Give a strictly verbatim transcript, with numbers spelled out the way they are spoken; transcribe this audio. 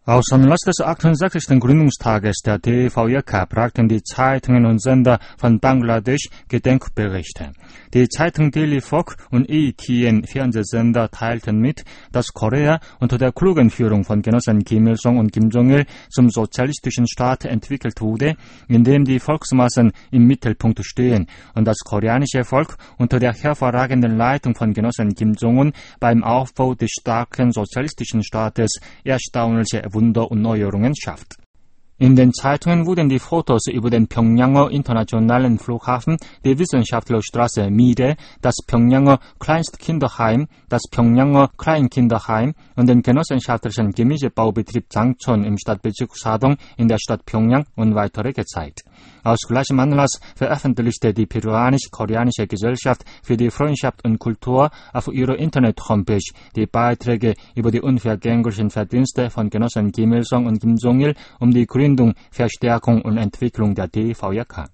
Aus Anlass des achtundsechzigsten Gründungstages der D V J K brachten die Zeitungen und Sender von Bangladesch Gedenkberichte. Die Zeitung Daily Folk und E T N Fernsehsender teilten mit, dass Korea unter der klugen Führung von Genossen Kim Il-sung und Kim Jong-il zum sozialistischen Staat entwickelt wurde, in dem die Volksmassen im Mittelpunkt stehen und das koreanische Volk unter der hervorragenden Leitung von Genossen Kim Jong-un beim Aufbau des starken sozialistischen Staates erstaunliche Wunder und Neuerungen schafft. In den Zeitungen wurden die Fotos über den Pjöngjanger Internationalen Flughafen, die Wissenschaftlerstraße Mire, das Pjöngjanger Kleinstkinderheim, das Pjöngjanger Kleinkinderheim und den genossenschaftlichen Gemüsebaubetrieb Jangchon im Stadtbezirk Sadong in der Stadt Pjöngjang und weitere gezeigt. Aus gleichem Anlass veröffentlichte die peruanisch-koreanische Gesellschaft für die Freundschaft und Kultur auf ihrer Internet-Homepage die Beiträge über die unvergänglichen Verdienste von Genossen Kim Il-sung und Kim Jong-il um die Gründung, Verstärkung und Entwicklung der D V J K.